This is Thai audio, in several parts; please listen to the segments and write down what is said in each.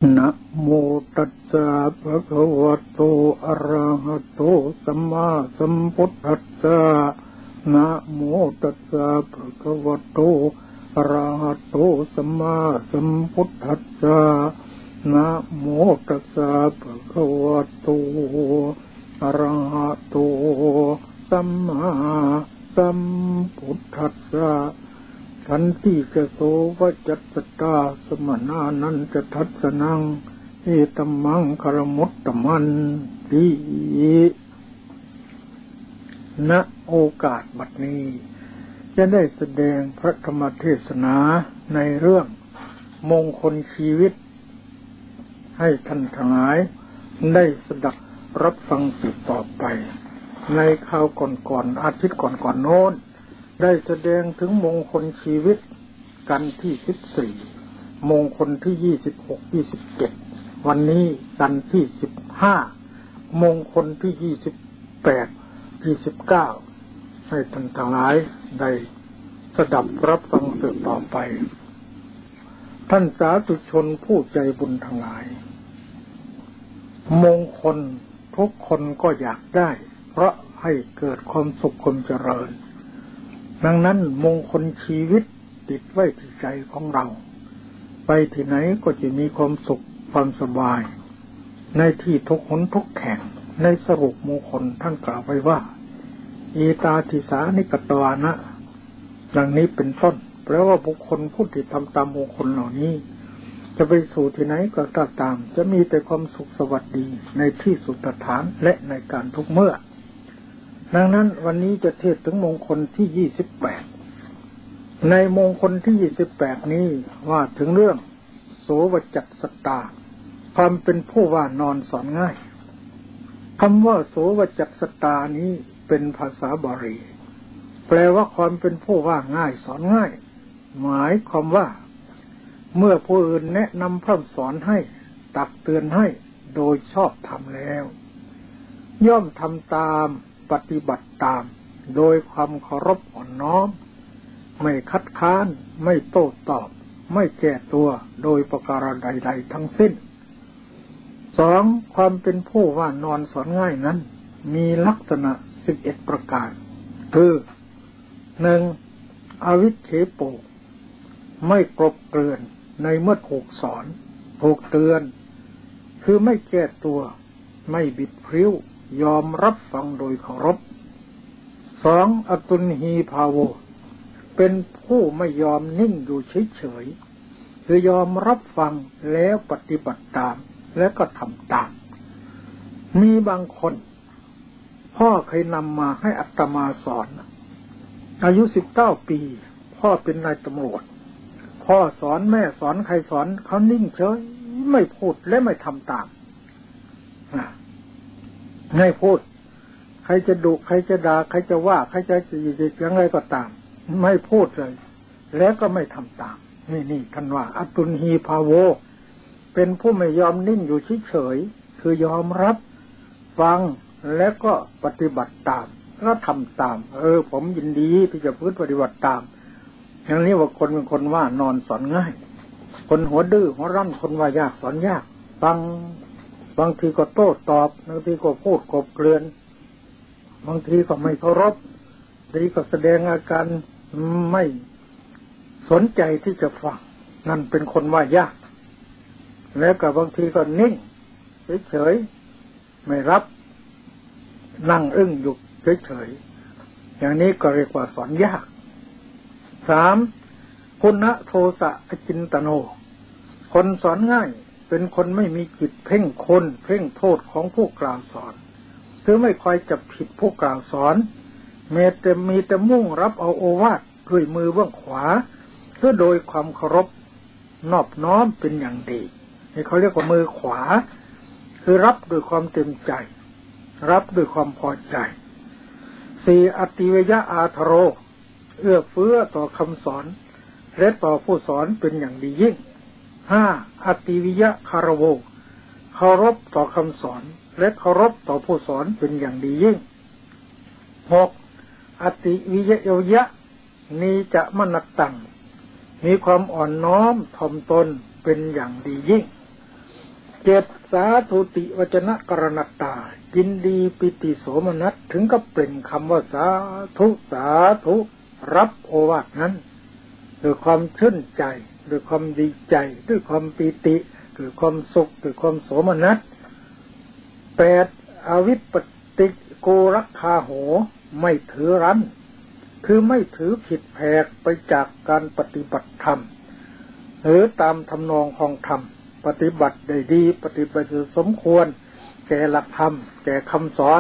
นะโมตัสสะภะคะวะโตอะระหะโตสัมมาสัมพุทธัสสะนะโมตัสสะภะคะวะโตอะระหะโตสัมมาสัมพุทธัสสะนะโมตัสสะภะคะวะโตอะระหะโตสัมมาสัมพุทธัสสะขันติกโสวจัตสตาสมนานันจะทัสนังเอตัมมังคารมุตตมันติณโอกาสบัดนี้จะได้แสดงพระธรรมเทศนาในเรื่องมงคลชีวิตให้ท่านทั้งหลายได้สดับรับฟังสืบต่อไปในคราวก่อนอาทิตย์ก่อนโน้นได้แสดงถึงมงคลชีวิตกันที่14มงคลที่26 27วันนี้กันที่15มงคลที่28 29ให้ท่านทั้งหลายได้สดับรับฟังสืบต่อไปท่านสาธุชนผู้ใจบุญทั้งหลายมงคลทุกคนก็อยากได้เพราะให้เกิดความสุขความเจริญดังนั้นมงคลชีวิตติดไว้ที่ใจของเราไปที่ไหนก็จะมีความสุขความสบายในที่ทุกหนทุกแห่งในสรุปมงคลท่านกล่าวไว้ว่าอีตาทิสานิกตวานะดังนี้เป็นต้นแปลว่าบุคคลผู้ที่ทำตามมงคลเหล่านี้จะไปสู่ที่ไหนก็ตามจะมีแต่ความสุขสวัสดีในที่สุดฐานและในการทุกเมื่อดังนั้นวันนี้จะเทศถึงมงคลที่28ในมงคลที่28นี้ว่าถึงเรื่องโสวจัตสตาความเป็นผู้ว่านอนสอนง่ายคำว่าโสวจัตสตานี้เป็นภาษาบาลีแปลว่าความเป็นผู้ว่าง่ายสอนง่ายหมายความว่าเมื่อผู้อื่นแนะนำพร่ำสอนให้ตักเตือนให้โดยชอบธรรมแล้วย่อมทำตามปฏิบัติตามโดยความเคารพอ่อนน้อมไม่คัดค้านไม่โต้ตอบไม่แก้ตัวโดยประการใดๆทั้งสิ้น2ความเป็นผู้ว่านอนสอนง่ายนั้นมีลักษณะ11ประการคือ 1. อวิชเชโปไม่กลบเกลื่อนในเมื่อถูกสอนถูกเตือนคือไม่แก้ตัวไม่บิดพริ้วยอมรับฟังโดยเคารพ 2. อตุนหีภาโวเป็นผู้ไม่ยอมนิ่งอยู่เฉยๆคือยอมรับฟังแล้วปฏิบัติตามและก็ทำตามมีบางคนพ่อเคยนำมาให้อาตมาสอนอายุ19 ปีพ่อเป็นนายตำรวจพ่อสอนแม่สอนใครสอนเขานิ่งเฉยไม่พูดและไม่ทำตามไม่พูดใครจะดุใครจะด่าใครจะว่าใครจะอย่างไรก็ตามไม่พูดเลยแล้วก็ไม่ทำตามนี่ท่านว่าอตุนหีภาโวเป็นผู้ไม่ยอมนิ่งอยู่เฉยๆคือยอมรับฟังแล้วก็ปฏิบัติตามก็ทำตามผมยินดีที่จะพูดปฏิบัติตามอย่างนี้ว่าคนเป็นคนว่านอนสอนง่ายคนหัวดื้อหัวรั้นคนว่ายากสอนยากฟังบางทีก็โต้ตอบบางทีก็พูดกบเกลื่อนบางทีก็ไม่เคารพบางทีก็แสดงอาการไม่สนใจที่จะฟังนั่นเป็นคนว่ายากแล้วก็บางทีก็นิ่งเฉยๆไม่รับนั่งอึ้งอยู่เฉยๆอย่างนี้ก็เรียกว่าสอนยาก 3. คุณโทสะอจินตโนคนสอนง่ายเป็นคนไม่มีจิตเพ่งคนเพ่งโทษของผู้กล่าวสอนคือไม่คอยจับผิดผู้กล่าวสอนมีแต่มุ่งรับเอาโอวาทด้วยมือเบื้องขวาเพื่อโดยความเคารพนอบน้อมเป็นอย่างดีนี่เขาเรียกว่ามือขวาคือรับด้วยความเต็มใจรับด้วยความพอใจ 4. อติวยะอาทโรเอื้อเฟื้อต่อคำสอนและต่อผู้สอนเป็นอย่างดียิ่ง 5. อติวิยะคารโวเคารพต่อคำสอนและเคารพต่อผู้สอนเป็นอย่างดียิ่ง 6. อติวิยะเยวะนีจะมนัตตังมีความอ่อนน้อมถ่อมตนเป็นอย่างดียิ่ง 7สาธุติวจนะกรณตายินดีปิติโสมนัสถึงกับเปล่งคำว่าสาธุสาธุรับโอวาทนั้นด้วยความชื่นใจด้วยความดีใจด้วยความปิติด้วยความสุขด้วยความโสมนัส8อวิปปติโกรักขาโหไม่ถือรั้นคือไม่ถือผิดแผกไปจากการปฏิบัติธรรมหรือตามทำนองของธรรมปฏิบัติได้ดีปฏิบัติสมควรแก่หลักธรรมแก่คำสอน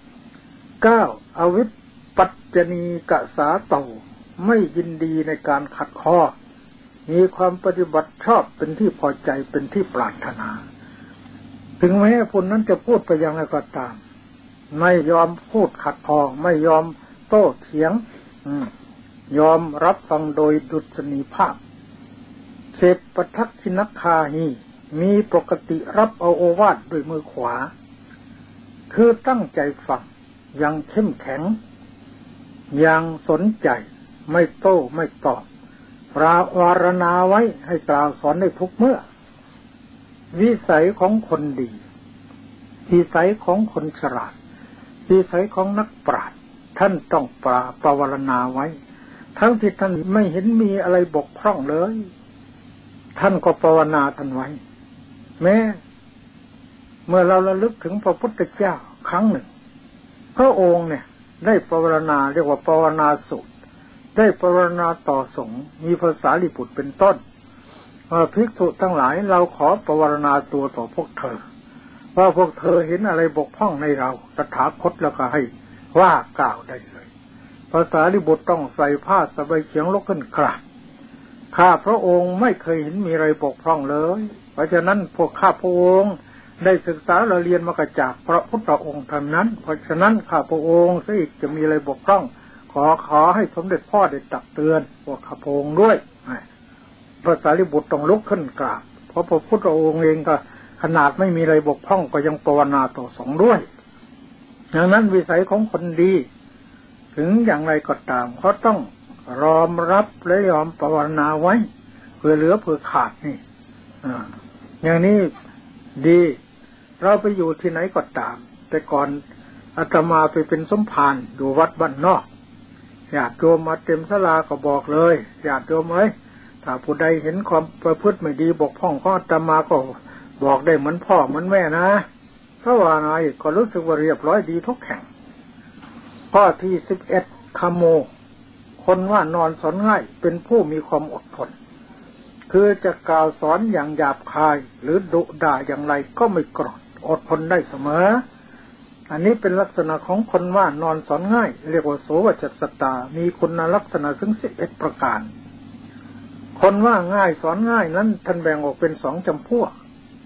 9อวิปปัจจณีกสาโตไม่ยินดีในการขัดข้อมีความปฏิบัติชอบเป็นที่พอใจเป็นที่ปรารถนาถึงแม้คนนั้นจะพูดไปยังไงก็ตามไม่ยอมพูดขัดข้อไม่ยอมโต้เถียงยอมรับฟังโดยดุษณีภาพเศษปทักขินักคาหีมีปกติรับเอาโอวาทด้วยมือขวาคือตั้งใจฟังอย่างเข้มแข็งอย่างสนใจไม่โต้ไม่ตอบวารณาไว้ให้กล่าวสอนได้ทุกเมื่อวิสัยของคนดีวิสัยของคนฉลาดวิสัยของนักปราชญ์ท่านต้องปรารณาไว้ทั้งที่ท่านไม่เห็นมีอะไรบกพร่องเลยท่านก็ภาวนาท่านไว้แม้เมื่อเราระลึกถึงพระพุทธเจ้าครั้งหนึ่งพระองค์เนี่ยได้ภาวนาเรียกว่าภาวนาสูตรได้ภาวนาต่อสงฆ์มีภาษาลิบุตรเป็นต้นภิกษุทั้งหลายเราขอภาวนาตัวต่อพวกเธอว่าพวกเธอเห็นอะไรบกพร่องในเราตถาคตแล้วก็ให้ว่ากล่าวได้เลยภาษาลิบุตรต้องใส่ผ้าสบายเฉียงลุกขึ้นกราบข้าพระองค์ไม่เคยเห็นมีอะไรบกพร่องเลยเพราะฉะนั้นพวกข้าพระองค์ได้ศึกษาเราเรียนมาจากพระพุทธองค์เท่านั้นเพราะฉะนั้นข้าพระองค์ซะอีกจะมีอะไรบกพร่องขอให้สมเด็จพ่อได้ตักเตือนพวกข้าพระองค์ด้วยภาษาลิบุตรต้องลุกขึ้นกราบเพราะพระพุทธองค์เองก็ขนาดไม่มีอะไรบกพร่องก็ยังภาวนาต่อสงฆ์ด้วยดังนั้นวิสัยของคนดีถึงอย่างไรก็ตามเขาต้องยอมรับและยอมภาวนาไว้เพื่อเหลือเพื่อขาดนี่อย่างนี้ดีเราไปอยู่ที่ไหนก็ตามแต่ก่อนอาตมาไปเป็นสมภารอยู่วัดบ้านนอกญาติโยมมาเต็มศาลาก็บอกเลยญาติโยมเอ้ยถ้าผู้ใดเห็นความประพฤติไม่ดีบกพร่องของอาตมาก็บอกได้เหมือนพ่อเหมือนแม่นะเพราะว่าไงก็รู้สึกว่าเรียบร้อยดีทุกแห่งข้อที่11คโมคนว่านอนสอนง่ายเป็นผู้มีความอดทนคือจะกล่าวสอนอย่างหยาบคายหรือดุด่าอย่างไรก็ไม่โกรธอดทนได้เสมออันนี้เป็นลักษณะของคนว่านอนสอนง่ายเรียกว่าโสวจัสตามีคุณลักษณะถึง11ประการคนว่าง่ายสอนง่ายนั้นท่านแบ่งออกเป็น2จำพวก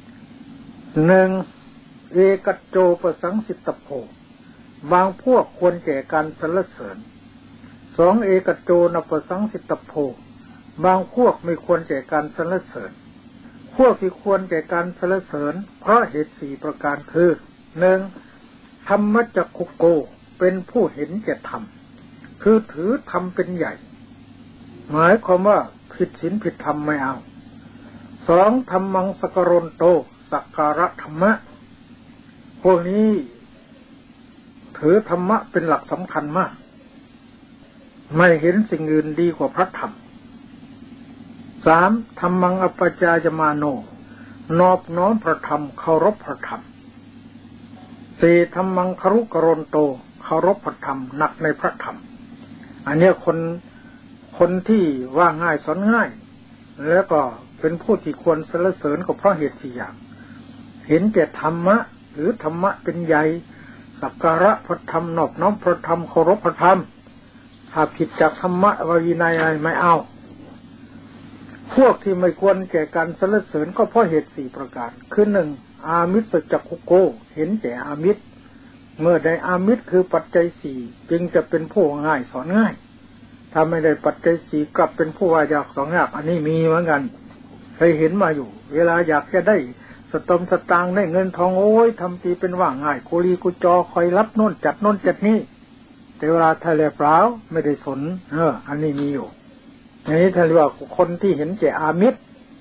1เอกัจโจปสังสิตโภบางพวกควรแก่การสรรเสริญ2เอกัจโจนปสังสิตโภบางพวกไม่ควรแก่การสรรเสริญพวกที่ควรแก่การสรรเสริญเพราะเหตุ4ประการคือ 1. ธรรมจักขุโกเป็นผู้เห็นแก่ธรรมคือถือธรรมเป็นใหญ่หมายความว่าผิดศีลผิดธรรมไม่เอา 2. ธรรมังสกโรนโตสักการะธรรมะพวกนี้ถือธรรมะเป็นหลักสำคัญมากไม่เห็นสิ่งอื่นดีกว่าพระธรรม 3. ธรรมังอปจายมาโนนอบน้อมพระธรรมเคารพพระธรรม 4. ธรรมังครุกรณโตเคารพพระธรรมหนักในพระธรรมอันนี้คนที่ว่าง่ายสอนง่ายแล้วก็เป็นผู้ที่ควรสรรเสริญก็เพราะเหตุ4อย่างเห็นแก่ธรรมะหรือธรรมะเป็นใหญ่สักการะพระธรรมนอบน้อมพระธรรมเคารพพระธรรมถ้าผิดจากธรรมะวินัยอะไรไม่เอาพวกที่ไม่ควรแก่การสรรเสริญก็เพราะเหตุ4ประการคือ 1. อามิสจักขุโกเห็นแก่อามิสเมื่อได้อามิสคือปัจจัย4จึงจะเป็นผู้ง่ายสอนง่ายถ้าไม่ได้ปัจจัย4กลับเป็นผู้ว่ายากสอนยากอันนี้มีเหมือนกันเคยเห็นมาอยู่เวลาอยากจะได้สตางค์ได้เงินทองโอ้ยทำทีเป็นว่าง่ายกุลีกุจอคอยรับโน่นจัดโน่นจัดนี่แต่เวลาทะเลเปล่าไม่ได้สนอันนี้มีอยู่อย่างนี้ท่านเรียกว่าคนที่เห็นแก่อามิส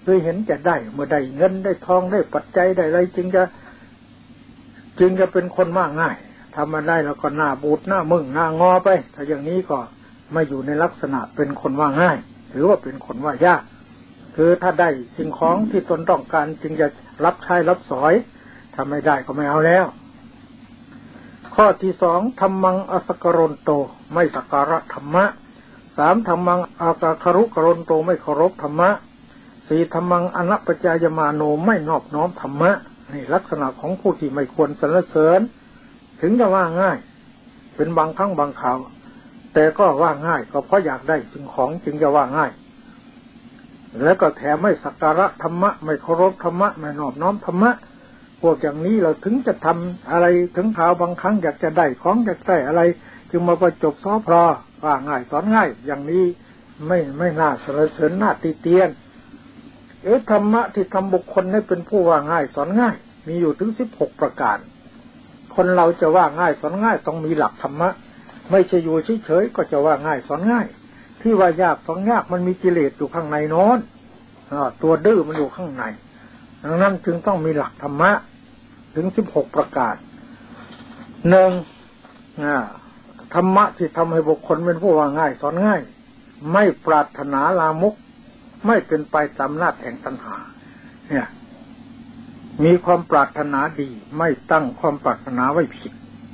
คือเห็นจะได้เมื่อได้เงินได้ทองได้ปัจจัยได้อะไรจึงจะเป็นคนมากง่ายทำมาได้แล้วก็หน้าบูดหน้ามึงหน้างอไปถ้าอย่างนี้ก็ไม่อยู่ในลักษณะเป็นคนว่าง่ายหรือว่าเป็นคนว่ายากคือถ้าได้สิ่งของที่ตนต้องการจึงจะรับใช้รับสอยถ้าไม่ได้ก็ไม่เอาแล้วข้อที่สองธัมมังอสกรณโตไม่สักการะธรรมะสามธัมมังอากาคารุกรณโตไม่เคารพธรรมะสี่ธัมมังอนัปปจายมาโนไม่นอบน้อมธรรมะนี่ลักษณะของผู้ที่ไม่ควรสรรเสริญถึงจะว่าง่ายเป็นบางครั้งบางคราวแต่ก็ว่าง่ายก็เพราะอยากได้สิ่งของจึงจะว่าง่ายแล้วก็แถมไม่สักการะธรรมะไม่เคารพธรรมะไม่นอบน้อมธรรมะพวกอย่างนี้เราถึงจะทำอะไรถึงข่าวบางครั้งอยากจะได้ของอยากได้อะไรจึงมาประจบซ้อพลอว่าง่ายสอนง่ายอย่างนี้ไม่น่าสรรเสริญน่าติเตียนธรรมะที่ทำบุคคลให้เป็นผู้ว่าง่ายสอนง่ายมีอยู่ถึง16ประการคนเราจะว่าง่ายสอนง่ายต้องมีหลักธรรมะไม่ใช่อยู่เฉยๆก็จะว่าง่ายสอนง่ายที่ว่ายากสอนยากมันมีกิเลสอยู่ข้างในโน้นตัวดื้อมันอยู่ข้างในดังนั้นจึงต้องมีหลักธรรมะถึง16ประการหนึ่งธรรมะที่ทำให้บุคคลเป็นผู้ว่าง่ายสอนง่ายไม่ปรารถนาลามกไม่เป็นไปตามอำนาจแห่งตัณหาเนี่ยมีความปรารถนาดีไม่ตั้งความปรารถนาไว้ผิด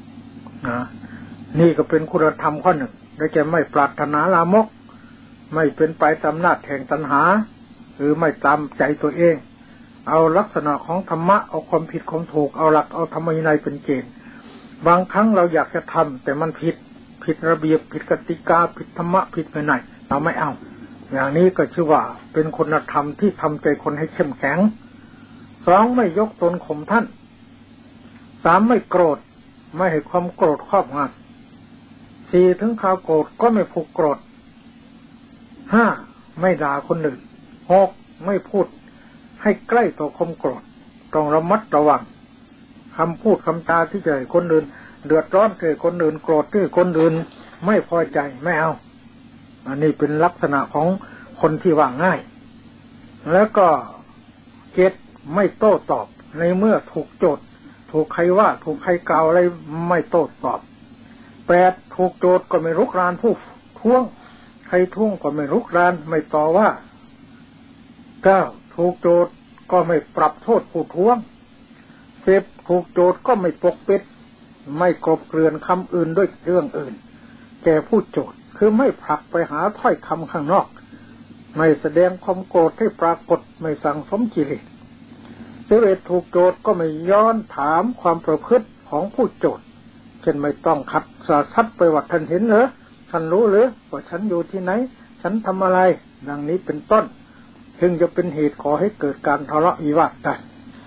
นี่ก็เป็นคุณธรรมข้อหนึ่งได้แก่ไม่ปรารถนาลามกไม่เป็นไปตามอำนาจแห่งตัณหาหรือไม่ตามใจตัวเองเอาลักษณะของธรรมะเอาความผิดความถูกเอาหลักเอาธรรมวินัยเป็นเกณฑ์บางครั้งเราอยากจะทำแต่มันผิดระเบียบผิดกติกาผิดธรรมะผิดวินัยเราไม่เอาอย่างนี้ก็ชื่อว่าเป็นคุณธรรมที่ทำใจคนให้เข้มแข็งสองไม่ยกตนข่มท่านสามไม่โกรธไม่ให้ความโกรธครอบงำสี่ถึงข่าวโกรธก็ไม่ผูกโกรธห้าไม่ด่าคนอื่นหกไม่พูดให้ใกล้ต่อความโกรธต้องระมัดระวังคำพูดคำจาที่จะให้คนอื่นเดือดร้อนเกิดคนอื่นโกรธที่คนอื่นไม่พอใจไม่เอาอันนี้เป็นลักษณะของคนที่ว่าง่ายแล้วก็เจ็ดไม่โต้ตอบในเมื่อถูกโจทย์ถูกใครว่าถูกใครกล่าวอะไรไม่โต้ตอบแปดถูกโจทย์ก็ไม่รุกรานผู้ท้วงใครท้วงก็ไม่รุกรานไม่ต่อว่าเก้าถูกโจทย์ก็ไม่ปรับโทษผู้ท้วงสิบถูกโจทย์ก็ไม่ปกปิดไม่กลบเกลื่อนคำอื่นด้วยเรื่องอื่นแก่ผู้โจทย์คือไม่ผลักไปหาถ้อยคำข้างนอกไม่แสดงความโกรธให้ปรากฏไม่สั่งสมกิเลส11ถูกโจทย์ก็ไม่ย้อนถามความประพฤติของผู้โจทย์เช่นไม่ต้องขัดสาซัดไปว่าท่านเห็นเหรอท่านรู้หรือว่าฉันอยู่ที่ไหนฉันทำอะไรดังนี้เป็นต้นจึงจะเป็นเหตุขอให้เกิดการทะเลาะวิวาทกัน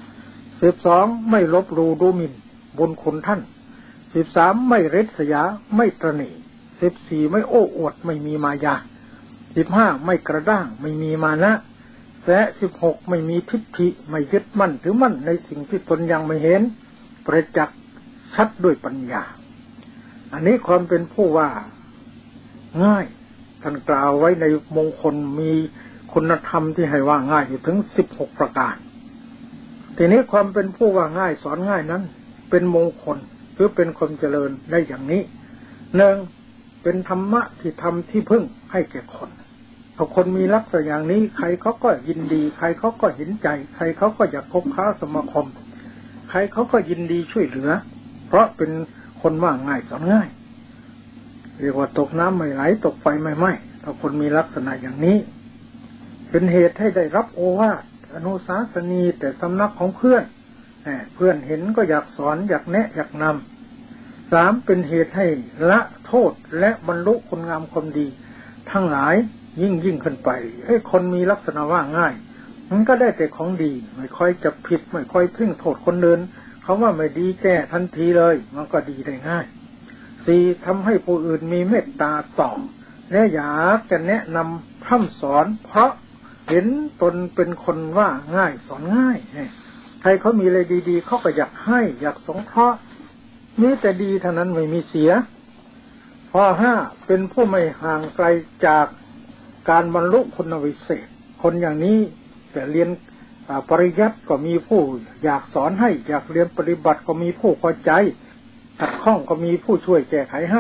12ไม่ลบหลู่ดูหมิ่นบุญคุณท่าน13ไม่ริษยาไม่ตระหนี่14ไม่โอ้อวดไม่มีมายา15ไม่กระด้างไม่มีมานะและ16ไม่มีทิฏฐิไม่ยึดมั่นถือมั่นในสิ่งที่ตนยังไม่เห็นประจักษ์ชัดด้วยปัญญาอันนี้ความเป็นผู้ว่าง่ายท่านกล่าวไว้ในมงคลมีคุณธรรมที่ให้ว่าง่ายอยู่ถึง16ประการทีนี้ความเป็นผู้ว่าง่ายสอนง่ายนั้นเป็นมงคลหรือเป็นความเจริญได้อย่างนี้หนึ่งเป็นธรรมะที่ทำที่พึ่งให้แก่คนถ้าคนมีลักษณะอย่างนี้ใครเขาก็ยินดีใครเขาก็เห็นใจใครเขาก็อยากคบค้าสมาคมใครเขาก็ยินดีช่วยเหลือเพราะเป็นคนว่าง่ายสอนง่ายเรียกว่าตกน้ำไม่ไหลตกไฟไม่ไหม้ถ้าคนมีลักษณะอย่างนี้เป็นเหตุให้ได้รับโอวาทอนุสาสนีแต่สำนักของเพื่อนเห็นก็อยากสอนอยากแนะอยากนำ3เป็นเหตุให้ละโทษและบรรลุคุณงามความดีทั้งหลายยิ่งขึ้นไปคนมีลักษณะว่าง่ายมันก็ได้แต่ของดีไม่ค่อยจะผิดไม่ค่อยพึ่งโทษคนอื่นเขาว่าไม่ดีแก้ทันทีเลยมันก็ดีได้ง่าย4ทำให้ผู้อื่นมีเมตตาต่อและอยากจะแนะนำพร่ำสอนเพราะเห็นตนเป็นคนว่าง่ายสอนง่ายใครเขามีอะไรดีๆเขาก็อยากให้อยากสงเคราะห์มีแต่ดีเท่านั้นไม่มีเสียข้อ5เป็นผู้ไม่ห่างไกลจากการบรรลุคุณวิเศษคนอย่างนี้แต่เรียนปริยัติก็มีผู้อยากสอนให้อยากเรียนปฏิบัติก็มีผู้พอใจขัดข้องก็มีผู้ช่วยแก้ไขให้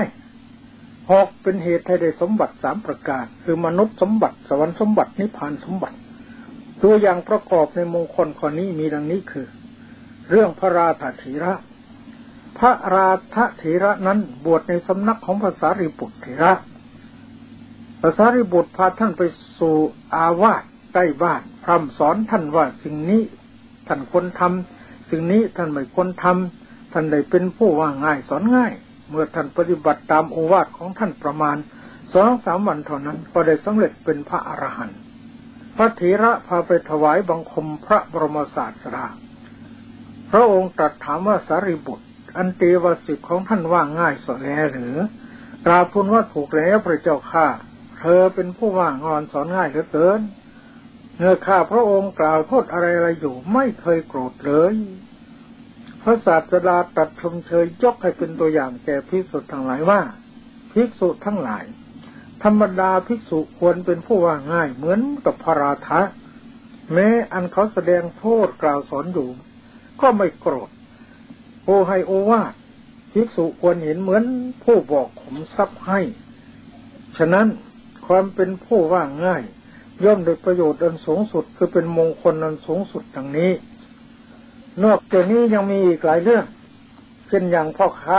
6เป็นเหตุให้ได้สมบัติ3ประการคือมนุษย์สมบัติสวรรค์สมบัตินิพพานสมบัติตัวอย่างประกอบในมงคลข้อนี้มีดังนี้คือเรื่องพระราธเถระพระราธเถระนั้นบวชในสำนักของพระสารีบุตรเถระพระสารีบุตรพาท่านไปสู่อาวาสใกล้บ้านพร่ำสอนท่านว่าสิ่งนี้ท่านควรทำสิ่งนี้ท่านไม่ควรทำท่านได้เป็นผู้ว่าง่ายสอนง่ายเมื่อท่านปฏิบัติตามโอวาทของท่านประมาณ 2-3 วันเท่านั้นก็ได้สำเร็จเป็นพระอรหันต์พระเถระพาไปถวายบังคมพระบรมศาสดาพระองค์ตรัสถามว่าสารีบุตรอันเตวสิทธิ์ของท่านว่าง่ายสอแลหรือกราบทูลว่าถูกแล้วพระเจ้าข้าเธอเป็นผู้ว่างอนสอนง่ายเหลือเกินเมื่อข้าพระองค์กล่าวโทษอะไรๆอยู่ไม่เคยโกรธเลยพระศาสดาตรัสชมเชยยกให้เป็นตัวอย่างแก่ภิกษุทั้งหลายว่าภิกษุทั้งหลายธรรมดาภิกษุควรเป็นผู้ว่าง่ายเหมือนกับพระราธะแม้อันเขาแสดงโทษกล่าวสอนอยู่ก็ไม่โกรธโอให้โอวาทภิกษุควรเห็นเหมือนผู้บอกขุมทรัพย์ให้ฉะนั้นความเป็นผู้ว่าง่ายย่อมได้ประโยชน์อันสูงสุดคือเป็นมงคลอันสูงสุดดังนี้นอกจากนี้ยังมีอีกหลายเรื่องเช่นอย่างพ่อค้า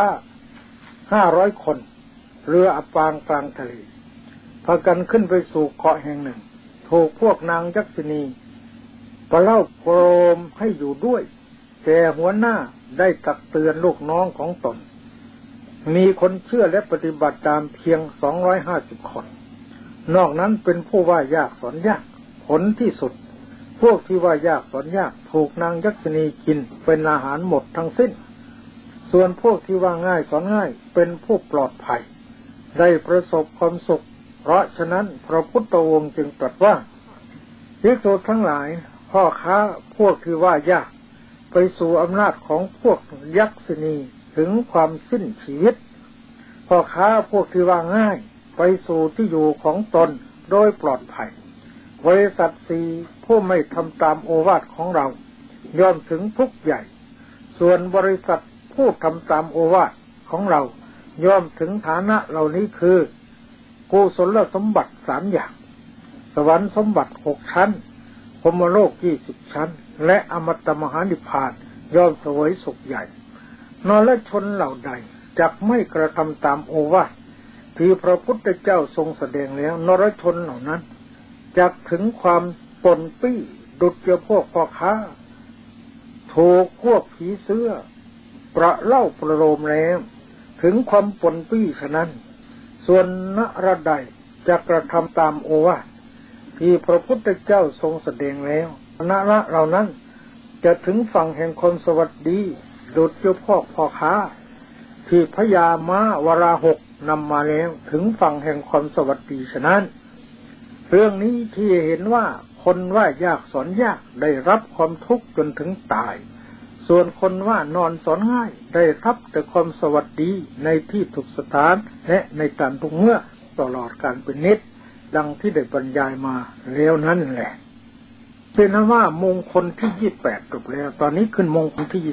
500 คนเรืออับปางกลางทะเลพากันขึ้นไปสู่เกาะแห่งหนึ่งถูกพวกนางยักษิณีประเล่าโกรมให้อยู่ด้วยแต่หัวหน้าได้ตักเตือนลูกน้องของตนมีคนเชื่อและปฏิบัติตามเพียง250 คนนอกนั้นเป็นผู้ว่ายากสอนยากผลที่สุดพวกที่ว่ายากสอนยากถูกนางยักษิณีกินเป็นอาหารหมดทั้งสิ้นส่วนพวกที่ว่าง่ายสอนง่ายเป็นผู้ปลอดภัยได้ประสบความสุขเพราะฉะนั้นพระพุทธองค์จึงตรัสว่าภิกษุทั้งหลายพ่อค้าพวกที่ว่ายากไปสู่อำนาจของพวกยักษิณีถึงความสิ้นชีวิตพ่อค้าพวกที่ว่าง่ายไปสู่ที่อยู่ของตนโดยปลอดภัยบริษัท4ผู้ไม่ทำตามโอวาทของเราย่อมถึงทุกข์ใหญ่ส่วนบริษัทผู้ทำตามโอวาทของเราย่อมถึงฐานะเหล่านี้คือกุศลสมบัติ3อย่างสวรรค์สมบัติ6 ชั้นพรหมโลก20 ชั้นและอมตะมหานิพพานย่อมเสวยสุขใหญ่นรชนเหล่าใดจักไม่กระทำตามโอวาทที่พระพุทธเจ้าทรงแสดงแล้วนรชนเหล่านั้นจักถึงความปนปี้ดุจพวกพ่อค้าถูกพวกผีเสื้อประเล่าประโลมแล้วถึงความปนปี้ฉะนั้นส่วนนรใดจะกระทำตามโอวาทที่พระพุทธเจ้าทรงแสดงแล้วนรเหล่านั้นจะถึงฝั่งแห่งคนสวัสดีดุจพวกพ่อค้าที่พญาม้าวราหกนำมาแล้วถึงฝั่งแห่งความสวัสดีฉะนั้นเรื่องนี้ที่เห็นว่าคนว่ายากสอนยากได้รับความทุกข์จนถึงตายส่วนคนว่านอนสอนง่ายได้รับแต่ความสวัสดีในที่ถูกสถานและในการทุกเมื่อตลอดการเป็นนิจดังที่ได้บรรยายมาแล้วนั่นแหละเป็นนั้นว่ามงคลที่28จบแล้วตอนนี้ขึ้นมงคลที่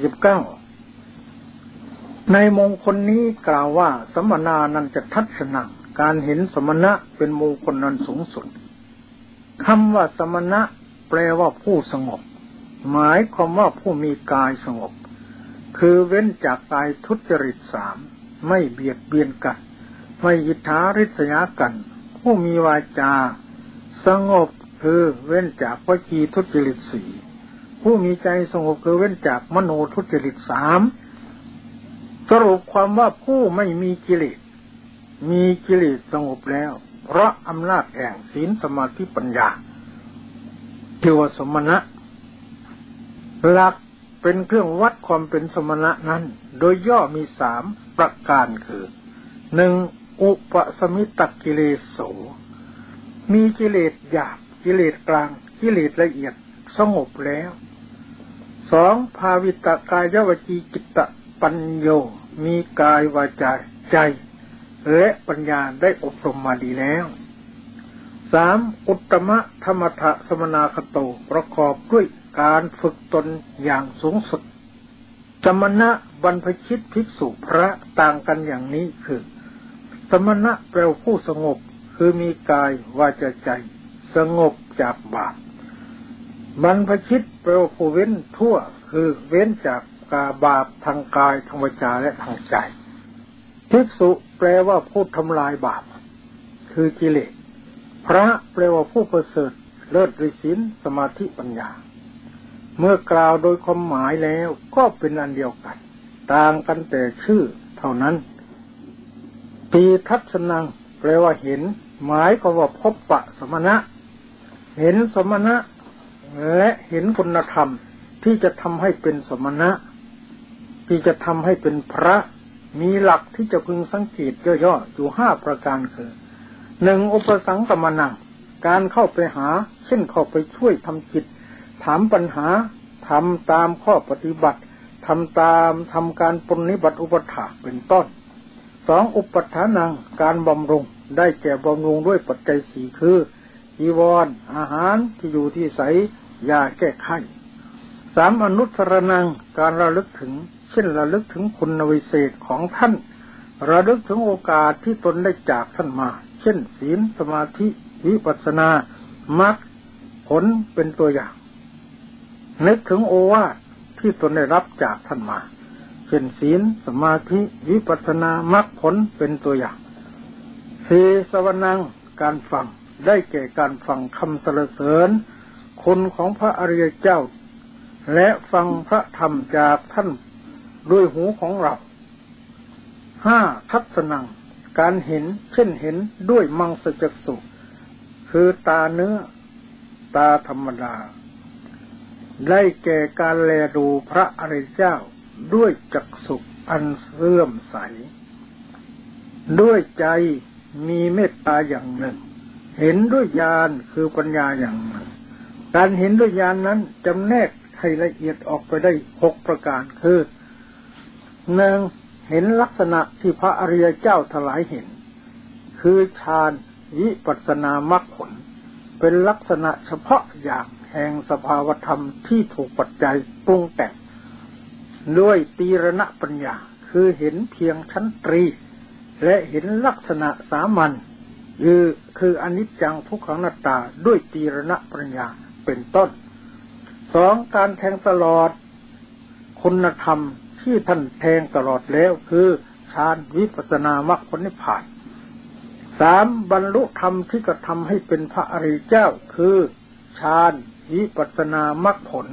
29ในมงคลนี้กล่าวว่าสมณานันจะทัศนะการเห็นสมณะเป็นมงคลนั้นสูงสุดคำว่าสมณะแปลว่าผู้สงบหมายความว่าผู้มีกายสงบคือเว้นจากกายทุจริต3ไม่เบียดเบียนกันไม่อิจฉาริษยากันผู้มีวาจาสงบคือเว้นจากวจีทุจริต4ผู้มีใจสงบคือเว้นจากมโนทุจริต3สรุปความว่าผู้ไม่มีกิเลสมีกิเลสสงบแล้วเพราะอำนาจแห่งศีลสมาธิปัญญาที่ว่าสมณะหลักเป็นเครื่องวัดความเป็นสมณะนั้นโดยย่อมี3ประการคือ 1. อุปสมิตกิเลสโสมีกิเลสหยาบกิเลสกลางกิเลสละเอียดสงบแล้ว 2. ภาวิตกายวจีจิตตปัญโยมีกายวาจาใจและปัญญาได้อบรมมาดีแล้ว 3. อุตตมะธรรมทะสมนาคโตประกอบด้วยการฝึกตนอย่างสูงสุดสมณะบรรพชิตภิกษุพระต่างกันอย่างนี้คือสมณะแปลว่าผู้สงบคือมีกายวาจาใจสงบจากบาปบรรพชิตแปลว่าผู้เว้นทั่วคือเว้นจากบาปทางกายทางวาจาและทางใจภิกษุแปลว่าผู้ทำลายบาปคือกิเลสพระแปลว่าผู้ประเสริฐเลิศด้วยศีลสมาธิปัญญาเมื่อกล่าวโดยความหมายแล้วก็เป็นอันเดียวกันต่างกันแต่ชื่อเท่านั้นตีทัศนังแปลว่าเห็นหมายก็ว่าพบปะสมณะเห็นสมณะและเห็นคุณธรรมที่จะทำให้เป็นสมณะที่จะทำให้เป็นพระมีหลักที่จะพึงสังเกตย่อๆอยู่5ประการคือ 1. อุปสังกมนังการเข้าไปหาเช่นเข้าไปช่วยทำจิตถามปัญหาทำตามข้อปฏิบัติทำการปฏิบัติอุปถากเป็นต้น 2. อุปทานังการบำรุงได้แก่บำรุงด้วยปัจจัย4คือจีวรอาหารที่อยู่ที่ใสยาแก้ไข 3. อนุสรณังการระลึกถึงเช่นระลึกถึงคุณวิเศษของท่านระลึกถึงโอกาสที่ตนได้จากท่านมาเช่นศีลสมาธิวิปัสสนามรรคผลเป็นตัวอย่างนึกถึงโอวาทที่ตนได้รับจากท่านมาเช่นศีลสมาธิวิปัสสนามรรคผลเป็นตัวอย่าง 4. สวนังการฟังได้แก่การฟังคำสรรเสริญคุณของพระอริยเจ้าและฟังพระธรรมจากท่านด้วยหูของเรา 5. ทัศนังการเห็นเช่นเห็นด้วยมังสจักษุคือตาเนื้อตาธรรมดาได้แก่การแลดูพระอริยเจ้าด้วยจักษุอันเลื่อมใสด้วยใจมีเมตตาอย่างหนึ่งเห็นด้วยญาณคือปัญญาอย่างหนึ่งการเห็นด้วยญาณนั้นจำแนกให้ละเอียดออกไปได้6ประการคือ 1. เห็นลักษณะที่พระอริยเจ้าทั้งหลายเห็นคือฌานวิปัสสนามรรคผลเป็นลักษณะเฉพาะอย่างแห่งสภาวธรรมที่ถูกปัจจัยปรุงแต่งด้วยตีรณปัญญาคือเห็นเพียงชั้นตรีและเห็นลักษณะสามัญคืออนิจจังทุกขังอนัตตาด้วยตีรณปัญญาเป็นต้น 2. การแทงตลอดคุณธรรมที่ท่านแทงตลอดแล้วคือฌานวิปัสสนามรรคผลนิพพาน 3. บรรลุธรรมที่กระทำให้เป็นพระอริยเจ้าคือฌานวิปัสสนามรรคผล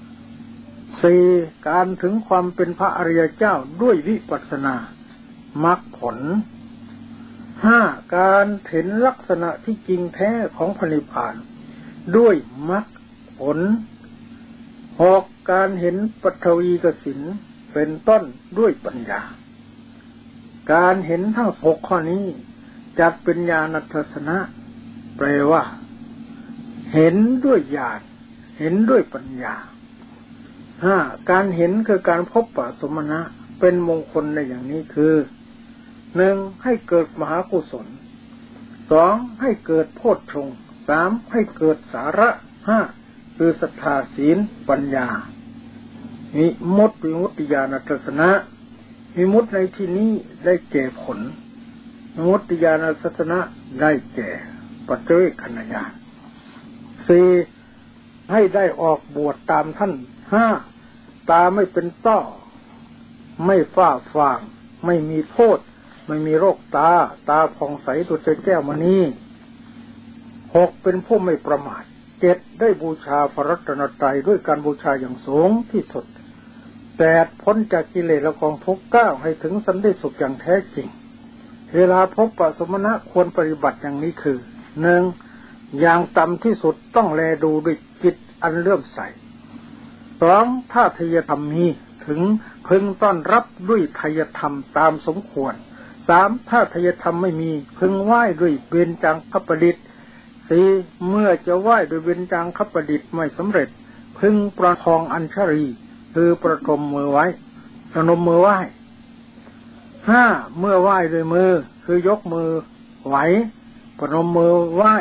4. การถึงความเป็นพระอริยเจ้าด้วยวิปัสสนามรรคผล 5. การเห็นลักษณะที่จริงแท้ของพระนิพพานด้วยมรรคผล 6. การเห็นปัทวีกสิณเป็นต้นด้วยปัญญาการเห็นทั้ง6ข้อนี้จัดเป็นญาณทัศนะแปลว่าเห็นด้วยญาณเห็นด้วยปัญญา 5. การเห็นคือการพบปะสมณะเป็นมงคลในอย่างนี้คือ 1. ให้เกิดมหากุศล 2. ให้เกิดโพชฌงค์ 3. ให้เกิดสาระ 5. คือศรัทธาศีลปัญญาวิมุตติวิมุตติญาณทัศนะวิมุตติในที่นี้ได้แก่ผลวิมุตติญาณทัศนะได้แก่ปัจเจกขณญาณ 4. ให้ได้ออกบวชตามท่าน 5. ตาไม่เป็นต้อไม่ฝ้าฟางไม่มีโทษไม่มีโรคตาผ่องใสตัวใจแก้วมณี 6. เป็นผู้ไม่ประมาท 7. ได้บูชาพระรัตนตรัยด้วยการบูชาอย่างสูงที่สุด 8. พ้นจากกิเลสและกองทุกข์ 9. ให้ถึงสันติสุขอย่างแท้จริงเวลาพบปะสมณะควรปฏิบัติอย่างนี้คือ 1. อย่างต่ำที่สุดต้องแลดูด้วยจิตอันเลื่อมใส 2. ถ้าทายธรรมมีถึงพึงต้อนรับด้วยทายธรรมตามสมควร 3. ถ้าทายธรรมไม่มีพึงไหว้ด้วยเบญจางคประดิษฐ์ 4. เมื่อจะไหว้ด้วยเบญจางคประดิษฐ์ไม่สำเร็จพึงประคองอัญชลีคือประนมมือไหว้ 5. เมื่อไหว้ด้วยมือคือยกมือไหวประนมมือไหว้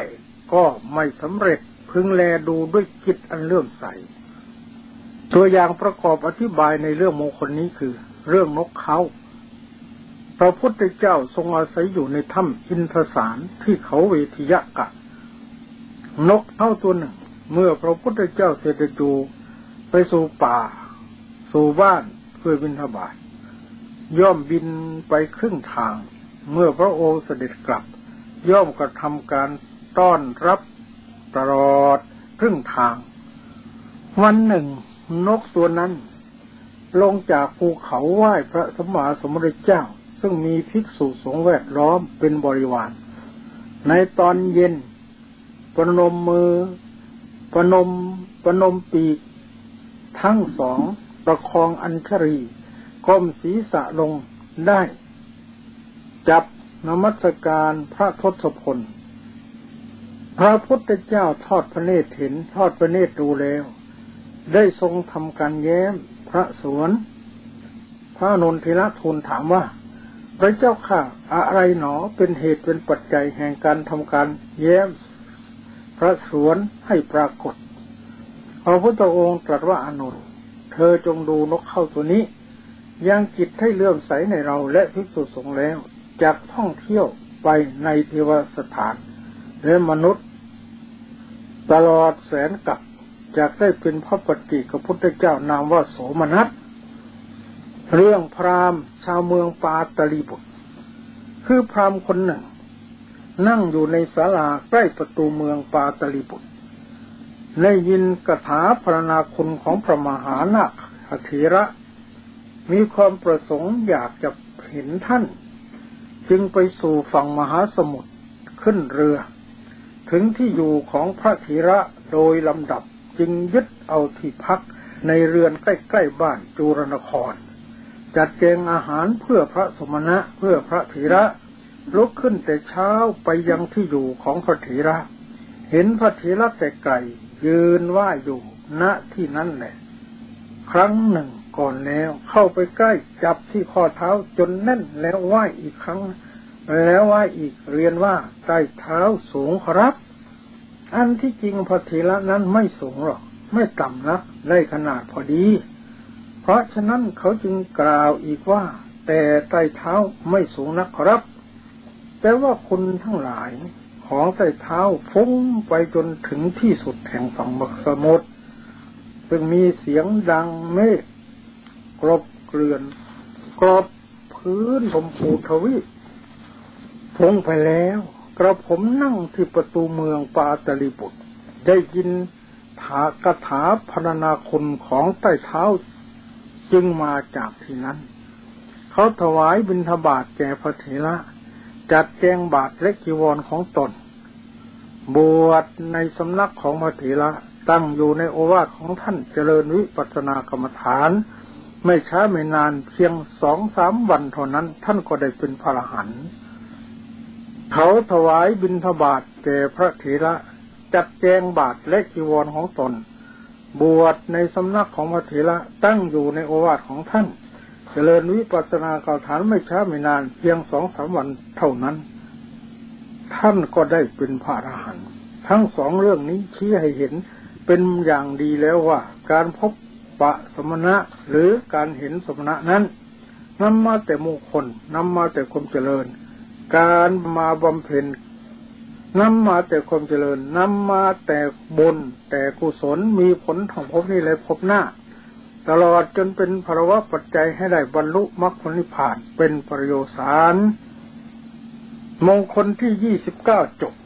ก็ไม่สำเร็จพึงแลดูด้วยจิตอันเลื่อมใสตัวอย่างประกอบอธิบายในเรื่องมงคลนี้คือเรื่องนกเขาพระพุทธเจ้าทรงอาศัยอยู่ในถ้ำอินทสารที่เขาเวทิยกะนกเขาตัวหนึ่งเมื่อพระพุทธเจ้าเสด็จอยู่ไปสู่ป่าสู่บ้านเพื่อบิณฑบาตย่อมบินไปครึ่งทางเมื่อพระองค์เสด็จกลับย่อมกระทำการต้อนรับตลอดครึ่งทางวันหนึ่งนกตัวนั้นลงจากภูเขาไหว้พระสัมมาสัมพุทธเจ้าซึ่งมีภิกษุสงฆ์แวดล้อมเป็นบริวารในตอนเย็นประนมมือประนมปีกทั้งสองประคองอัญชลีก้มศีรษะลงได้จับนมัสการพระทศพลพระพุทธเจ้าทอดพระเนตรเห็นทอดพระเนตรดูแล้วได้ทรงทำการแย้มพระสวนพระนนทิละทูลถามว่าพระเจ้าข้าอะไรหนอเป็นเหตุเป็นปัจจัยแห่งการทำการแย้มพระสวนให้ปรากฏพระพุทธองค์ตรัสว่าอานนท์เธอจงดูนกเข้าตัวนี้ยังจิตให้เลื่อมใสในเราและภิกษุสงฆ์แล้วจากท่องเที่ยวไปในเทวสถานและมนุษย์ตลอดแสนกับจากได้เป็นพระปัจเจกพุทธเจ้านามว่าโสมนัสเรื่องพราหมณ์ชาวเมืองปาตลีบุตรคือพราหมณ์คนหนึ่งนั่งอยู่ในศาลาใกล้ประตูเมืองปาตลีบุตรได้ยินคาถาพรรณนาคุณของพระมหานาคเถระมีความประสงค์อยากจะเห็นท่านจึงไปสู่ฝั่งมหาสมุทรขึ้นเรือถึงที่อยู่ของพระเถระโดยลำดับจึงยึดเอาที่พักในเรือนใกล้ๆบ้านจูรนครจัดแจงอาหารเพื่อพระสมณะเพื่อพระเถระลุกขึ้นแต่เช้าไปยังที่อยู่ของพระเถระเห็นพระเถระแต่ไกลยืนไหว้อยู่ณที่นั้นแหละครั้งหนึ่งก่อนแล้วเข้าไปใกล้จับที่ข้อเท้าจนแน่นแล้วไหว้อีกครั้งแล้วไหว้อีกเรียนว่าใต้เท้าสูงครับอันที่จริงพระเถระนั้นไม่สูงหรอกไม่ต่ำนักได้ขนาดพอดีเพราะฉะนั้นเขาจึงกล่าวอีกว่าแต่ใต้เท้าไม่สูงนักครับแต่ว่าคุณทั้งหลายของใต้เท้าฟุ้งไปจนถึงที่สุดแห่งฝั่งมหาสมุทรจึงมีเสียงดังเมฆกรบเกลื่อนกรอบพื้นชมพูทวีปฟุ้งไปแล้วกระผมนั่งที่ประตูเมืองปาตลีบุตรได้ยินคาถาพรรณนาคุณของใต้เท้าจึงมาจากที่นั้นเขาถวายบิณฑบาตแก่พระเถระจัดแจงบาตรและจีวรของตนบวชในสำนักของพระเถระตั้งอยู่ในโอวาทของท่านเจริญวิปัสสนากรรมฐานไม่ช้าไม่นานเพียง 2-3 วันเท่านั้นท่านก็ได้เป็นพระอรหันต์เขาถวายบิณฑบาตแก่พระเถระจัดแจงบาตรและจีวรของตนบวชในสำนักของพระเถระตั้งอยู่ในโอวาทของท่านเจริญวิปัสสนากรรมฐานไม่ช้าไม่นานเพียง 2-3 วันเท่านั้นท่านก็ได้เป็นพระอรหันต์ทั้งสองเรื่องนี้ชี้ให้เห็นเป็นอย่างดีแล้วว่าการพบปะสมณะหรือการเห็นสมณะนั้นนำมาแต่มงคลนำมาแต่ความเจริญการมาบำเพ็ญนำมาแต่ความเจริญนำมาแต่บุญแต่กุศลมีผลทั้งภพนี้และภพหน้าตลอดจนเป็นภรวะปัจจัยให้ได้บรรลุมรรคผลนิพพานเป็นประโยชน์สารมงคลที่29จบ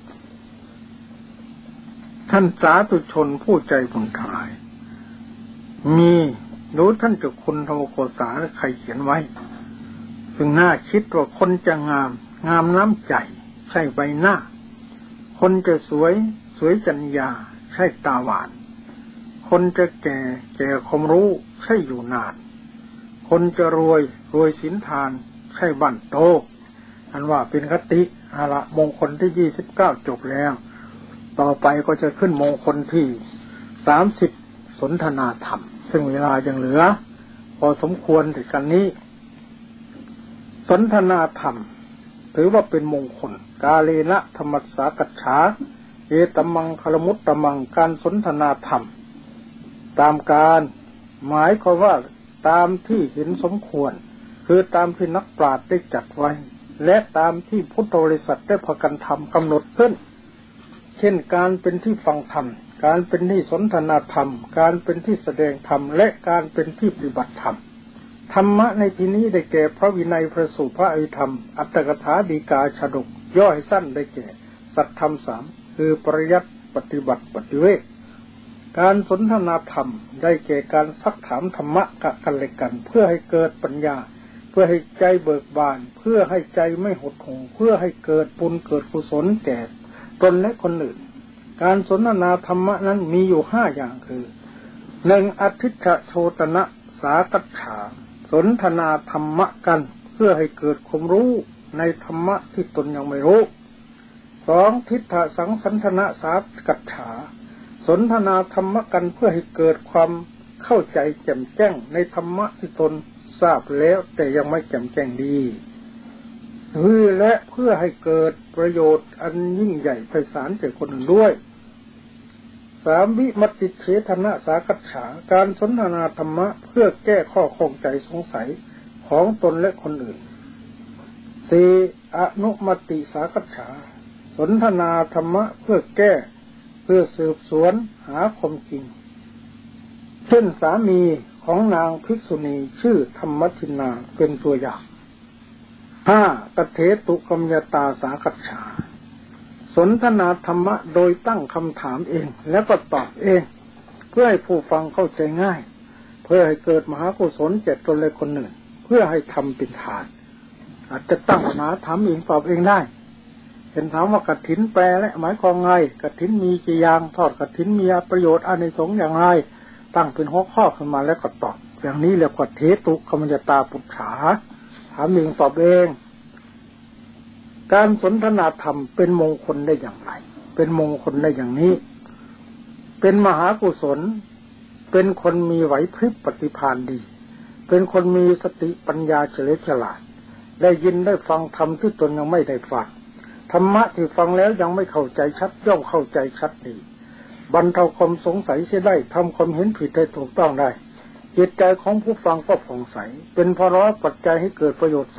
ท่านสาธุชนผู้ใจบุญทั้งหลายมีรู้ท่านเจ้าคุณธรรมโคสาใครเขียนไว้ซึ่งน่าคิดว่าคนจะงามน้ำใจใช่ใบหน้าคนจะสวยจัญญาใช่ตาหวานคนจะแก่ความรู้ใช่อยู่นานคนจะรวยศีลทานใช่บ้านโตอันว่าเป็นคติอาละมงคลที่29จบแล้วต่อไปก็จะขึ้นมงคลที่30สนทนาธรรมซึ่งเวลายังเหลือพอสมควรถึงกันนี้สนทนาธรรมถือว่าเป็นมงคลกาเลนะธรรมัสสากัจฉาเอตัมมังคลมุตตมังการสนทนาธรรมตามการหมายความว่าตามที่เห็นสมควรคือตามที่นักปราชญ์ได้จัดไว้และตามที่พุทธบริษัทได้พากันทำกำหนดขึ้นเช่นการเป็นที่ฟังธรรมการเป็นที่สนทนาธรรมการเป็นที่แสดงธรรมและการเป็นที่ปฏิบัติธรรมธรรมะในที่นี้ได้แก่พระวินัยพระสูตรพระอภิธรรมอัตถกถาฎีกาชาดกย่อยสั้นได้แก่สัทธรรม3คือปริยัติปฏิบัติปฏิเวทการสนทนาธรรมได้แก่การซักถามธรรมะกับกันและกันเพื่อให้เกิดปัญญาเพื่อให้ใจเบิกบานเพื่อให้ใจไม่หดหู่เพื่อให้เกิดบุญเกิดกุศลแก่ตนและคนอื่นการสนทนาธรรมะนั้นมีอยู่5อย่างคือ 1. อทิฏฐโชตนะสากัจฉาสนทนาธรรมะกันเพื่อให้เกิดความรู้ในธรรมะที่ตนยังไม่รู้ 2. ทิฏฐสังสันทนะสากัจฉาสนทนาธรรมะกันเพื่อให้เกิดความเข้าใจแจ่มแจ้งในธรรมะที่ตนทราบแล้วแต่ยังไม่แจ่มแจ้งดีและเพื่อให้เกิดประโยชน์อันยิ่งใหญ่ไพศาลแก่คนอื่นด้วย 3. วิมัตติเฉทนะสากัจฉาการสนทนาธรรมะเพื่อแก้ข้อข้องใจสงสัยของตนและคนอื่น 4. อนุมัติสากัจฉาสนทนาธรรมะเพื่อแก้เพื่อสืบสวนหาความจริงเช่นสามีของนางภิกษุณีชื่อธรรมทินนาเป็นตัวอย่าง 5. ตเถตุกัมยตาสากัจฉาสนทนาธรรมะโดยตั้งคำถามเองแล้วก็ตอบเองเพื่อให้ผู้ฟังเข้าใจง่ายเพื่อให้เกิดมหากุศลแก่ตนและคนอื่นเพื่อให้ทำเป็นทานอาจจะตั้งปัญหาถามเองตอบเองได้เป็นถามว่ากฐินแปลและหมายความไงกฐินมีกี่อย่างทอดกฐินมีประโยชน์อานิสงส์อย่างไรตั้งเป็นหัวข้อขึ้นมาแล้วก็ตอบอย่างนี้เรียกว่าเถตุกัมยตาปุจฉาถามเองตอบเองการสนทนาธรรมเป็นมงคลได้อย่างไรเป็นมงคลได้อย่างนี้เป็นมหากุศลเป็นคนมีไหวพริบปฏิภาณดีเป็นคนมีสติปัญญาเฉลียวฉลาดได้ยินได้ฟังธรรมที่ตนยังไม่ได้ฟังธรรมะที่ฟังแล้วยังไม่เข้าใจชัดย่อมเข้าใจชัดดีบรรเทาความสงสัยเสียได้ทำความเห็นผิดได้ถูกต้องได้จิตใจของผู้ฟังก็ผ่องใสเป็นภาวะปัจจัยให้เกิดประโยชน์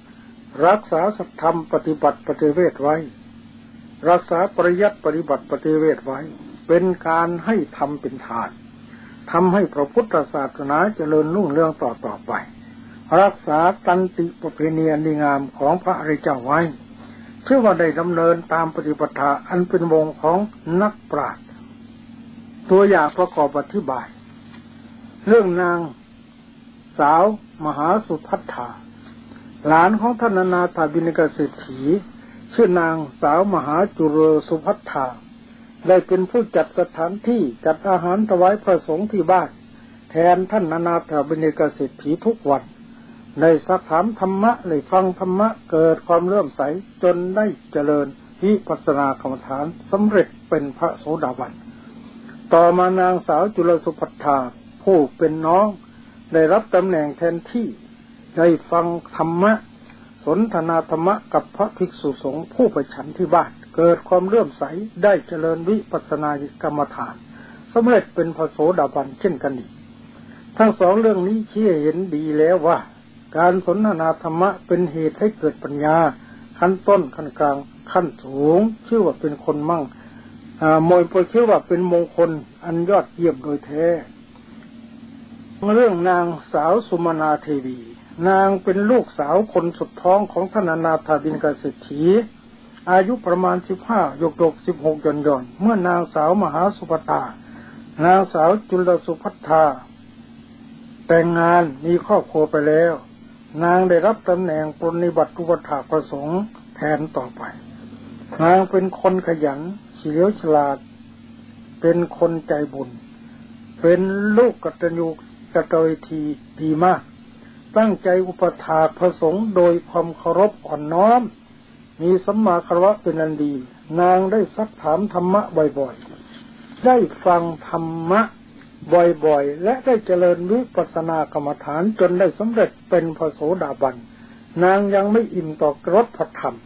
3รักษาสัจธรรมปฏิบัติปฏิเวทไว้รักษาปริยัติปฏิบัติปฏิเวทไว้เป็นการให้ทำเป็นทานทำให้พระพุทธศาสนาเจริญรุ่งเรืองต่อไปรักษาตันติประเพณีอันดีงามของพระอริยเจ้าไว้เชื่อว่าได้ดำเนินตามปฏิปทาอันเป็นวงของนักปราชญ์ตัวอย่างประกอบอธิบายเรื่องนางสาวมหาสุภัทธาหลานของท่านอนาถบิณกเศรษฐีชื่อนางสาวมหาจุรสุภัทธาได้เป็นผู้จัดสถานที่จัดอาหารถวายพระสงฆ์ที่บ้านแทนท่านอนาถบิณกเศรษฐีทุกวันได้สักถามธรรมะได้ฟังธรรมะเกิดความเลื่อมใสจนได้เจริญวิปัสสนากรรมฐานสำเร็จเป็นพระโสดาบันต่อมานางสาวจุลสุภัทธาผู้เป็นน้องได้รับตำแหน่งแทนที่ได้ฟังธรรมะสนทนาธรรมะกับพระภิกษุสงฆ์ผู้ไปฉันที่บ้านเกิดความเลื่อมใสได้เจริญวิปัสสนากรรมฐานสำเร็จเป็นพระโสดาบันเช่นกันอีกทั้งสองเรื่องนี้ชี้เห็นดีแล้วว่าการสนทนาธรรมะเป็นเหตุให้เกิดปัญญาขั้นต้นขั้นกลางขั้นสูงชื่อว่าเป็นคนมั่งมวยโปรชื่อว่าเป็นมงคลอันยอดเยี่ยมโดยแท้เรื่องนางสาวสุมนาเทวีนางเป็นลูกสาวคนสุดท้องของท่านอนาถบิณกเศรษฐีอายุประมาณ15 16 ย่อนเมื่อนางสาวมหาสุภัทธานางสาวจุลสุภัทธาแต่งงานมีครอบครัวไปแล้วนางได้รับตำแหน่งปรนนิบัติอุปถากประสงค์แทนต่อไปนางเป็นคนขยันเฉลียวฉลาดเป็นคนใจบุญเป็นลูกกตัญญูกตเวทีดีมากตั้งใจอุปถากพระสงฆ์โดยความเคารพอ่อนน้อมมีสัมมาคารวะเป็นอันดีนางได้ซักถามธรรมะบ่อยๆได้ฟังธรรมะบ่อยๆและได้เจริญวิปัสสนากรรมฐานจนได้สำเร็จเป็นพระโสดาบันนางยังไม่อิ่มต่อรสพระธรรม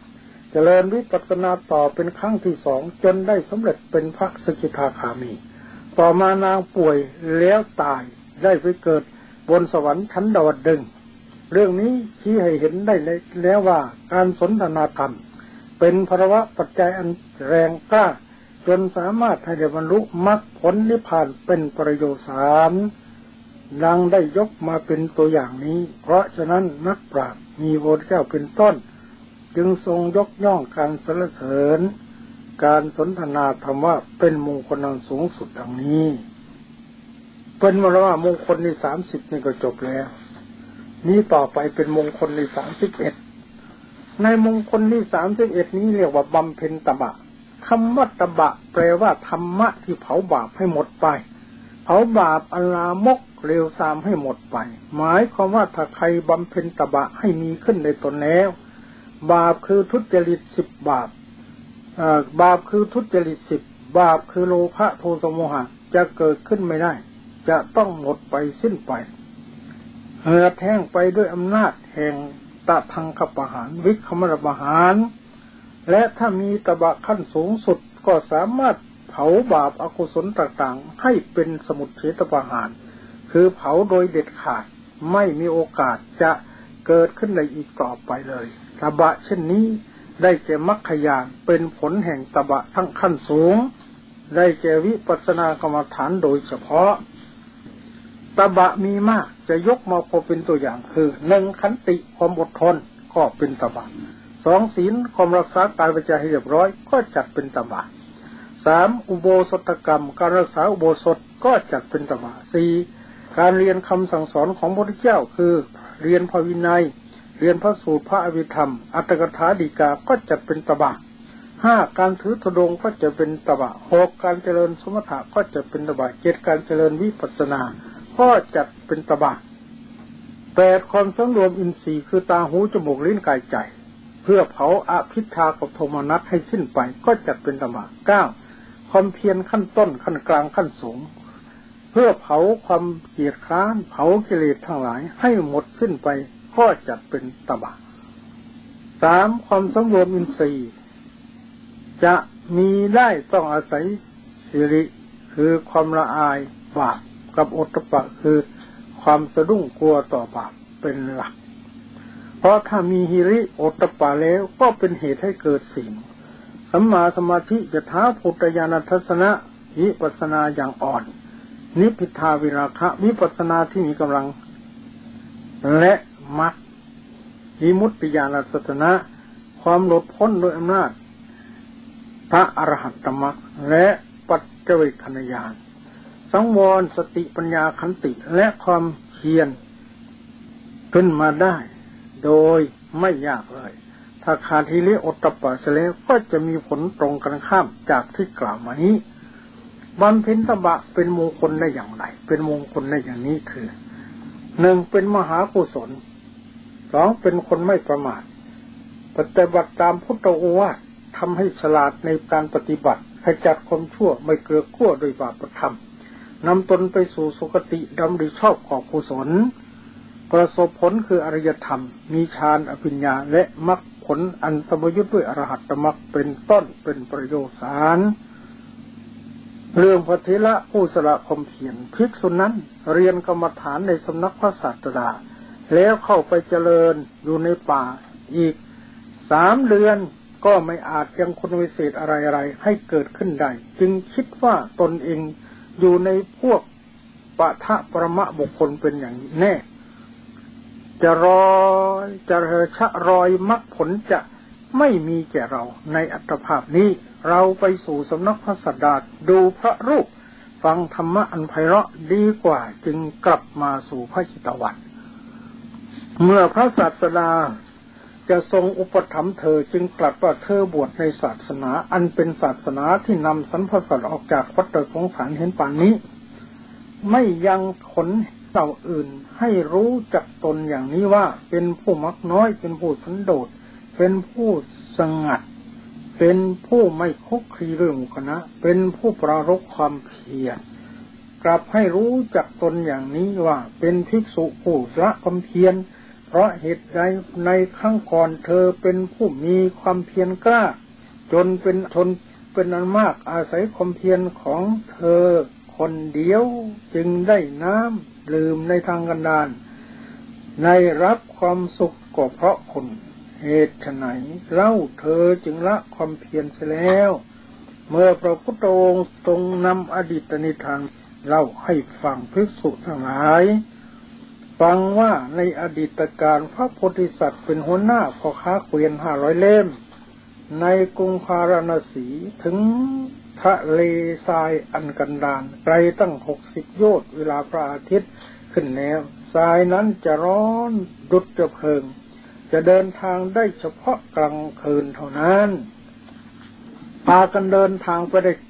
เจริญวิปัสสนาต่อเป็นครั้งที่2จนได้สำเร็จเป็นพระสกิทาคามีต่อมานางป่วยแล้วตายได้ไปเกิดบนสวรรค์ชั้นดาวดึงส์เรื่องนี้ชี้ให้เห็นได้แล้วว่าการสนทนาธรรมเป็นภาวะปัจจัยอันแรงกล้าจนสามารถให้ได้บรรลุมรรคผลนิพพานเป็นประโยชน์3ดังได้ยกมาเป็นตัวอย่างนี้เพราะฉะนั้นนักปราชญ์มีพระพุทธเจ้าเป็นต้นจึงทรงยกย่องการสรรเสริญการสนทนาธรรมว่าเป็นมงคลอันสูงสุดดังนี้เป็นว่ามงคลใน30นี่ก็จบแล้วนี้ต่อไปเป็นมงคลใน31ในมงคลที่31นี้เรียกว่าบำเพ็ญตบะคำว่าตบะแปลว่าธรรมะที่เผาบาปให้หมดไปเผาบาปอลามกเลวทรามให้หมดไปหมายความว่าถ้าใครบำเพ็ญตบะให้มีขึ้นในตนแล้วบาปคือทุจริต10บาปบาปคือทุจริต10บาปคือโลภะโทสะโมหะจะเกิดขึ้นไม่ได้จะต้องหมดไปสิ้นไปเหือดแห้งไปด้วยอำนาจแห่งตทังคปหารวิคัมรปหารและถ้ามีตบะขั้นสูงสุดก็สามารถเผาบาปอกุศลต่างๆให้เป็นสมุทเฉทประหารคือเผาโดยเด็ดขาดไม่มีโอกาสจะเกิดขึ้นในอีกต่อไปเลยตบะเช่นนี้ได้แก่มรรคญาณเป็นผลแห่งตบะทั้งขั้นสูงได้แก่วิปัสสนากรรมฐานโดยเฉพาะตบะมีมากจะยกมาพอเป็นตัวอย่างคือ1ขันติความอดทนก็เป็นตบะ2ศีลความรักษากายวาจาให้เรียบร้อยก็จัดเป็นตบะ3อุโบสถกรรมการรักษาอุโบสถก็จัดเป็นตบะ4การเรียนคำสั่งสอนของพระพุทธเจ้าคือเรียนพระวินัยเรียนพระสูตรพระอภิธรรมอัตถกถาฎีกาก็จัดเป็นตบะ5การถือธุดงค์ก็จะเป็นตบะ6การเจริญสมถะก็จะเป็นตบะ7การเจริญวิปัสสนาก็จัดเป็นตบะ8ความสำรวมอินทรีย์คือตาหูจมูกลิ้นกายใจเพื่อเผาอภิชากับโทมนัสให้สิ้นไปก็จัดเป็นตบะ9ความเพียรขั้นต้นขั้นกลางขั้นสูงเพื่อเผาความเกียจคร้านเผากิเลสทั้งหลายให้หมดสิ้นไปก็จัดเป็นตบะ3ความสำรวมอินทรีย์จะมีได้ต้องอาศัยสิริคือความละอายบาปกับโอตตัปปะคือความสะดุ้งกลัวต่อบาปเป็นหลักเพราะถ้ามีหิริโอตตัปปะแล้วก็เป็นเหตุให้เกิดศีลสัมมาสมาธิจะท้าพุทธญาณทัศนะวิปัสสนาอย่างอ่อนนิพพิทาวิราคะวิปัสสนาที่มีกำลังและมรรควิมุตติญาณทัศนะความหลุดพ้นโดยอำนาจพระอรหัตตมรรคและปัจเจเวคขณญาณสังวรสติปัญญาขันติและความเพียรขึ้นมาได้โดยไม่ยากเลยถ้าขาดหิริโอตตัปปะเสียแล้วก็จะมีผลตรงกันข้ามจากที่กล่าวมานี้บำเพ็ญตบะเป็นมงคลได้อย่างไรเป็นมงคลได้อย่างนี้คือ1เป็นมหากุศล2เป็นคนไม่ประมาทปฏิบัติตามพุทธโอวาททำให้ฉลาดในการปฏิบัติขจัดความชั่วไม่เกลือขั้วโดยบาปธรรมนำตนไปสู่สุคติดำริชอบของกุศลประสบผลคืออริยธรรมมีฌานอภิญญาและมรรคผลอันสมยุทธ์ด้วยอรหัตตมรรคเป็นต้นเป็นประโยชน์สารเรื่องพระเถระผู้สละความเพียรภิกษุนั้นเรียนกรรมฐานในสำนักพระศาสดาแล้วเข้าไปเจริญอยู่ในป่าอีก3 เดือนก็ไม่อาจยังคุณวิเศษอะไรๆให้เกิดขึ้นได้จึงคิดว่าตนเองอยู่ในพวกปะทะประมะบุคคลเป็นอย่างแน่จะชะรอยมรรคผลจะไม่มีแก่เราในอัตภาพนี้เราไปสู่สำนักพระสัสดาดูพระรูปฟังธรรมะอันไพเราะดีกว่าจึงกลับมาสู่พระจิตวันเมื่อพระศาสดาจะทรงอุปถัมภ์เธอจึงตรัสว่าเธอบวชในศาสนาอันเป็นศาสนาที่นำสรรพสัตว์ออกจากวัฏสงสารเห็นป่านนี้ไม่ยังขนเหล่าอื่นให้รู้จักตนอย่างนี้ว่าเป็นผู้มักน้อยเป็นผู้สันโดษเป็นผู้สงัดเป็นผู้ไม่คุกคีเรื่องหมู่คณะเป็นผู้ปรารภความเพียรกลับให้รู้จักตนอย่างนี้ว่าเป็นภิกษุผู้ละความเพียรเพราะเหตุใดในครั้งก่อนเธอเป็นผู้มีความเพียรกล้าจนเป็นชนเป็นอันมากอาศัยความเพียรของเธอคนเดียวจึงได้น้ำดื่มในทางกันดารในรับความสุขก็เพราะคนเหตุไฉนเล่าเธอจึงละความเพียรเสียแล้วเมื่อพระพุทธองค์ทรงนำอดีตนิทานเล่าให้ฟังภิกษุทั้งหลายฟังว่าในอดีตการพระโพธิสัตว์เป็นหัวหน้าพ่อค้าเกวียน500 เล่มในกรุงพาราณสีถึงทะเลทรายอันกันดารไกลตั้ง60 โยชน์เวลาพระอาทิตย์ขึ้นแล้วทรายนั้นจะร้อนดุจเพลิงจะเดินทางได้เฉพาะกลางคืนเท่านั้นพากันเดินทางไปได้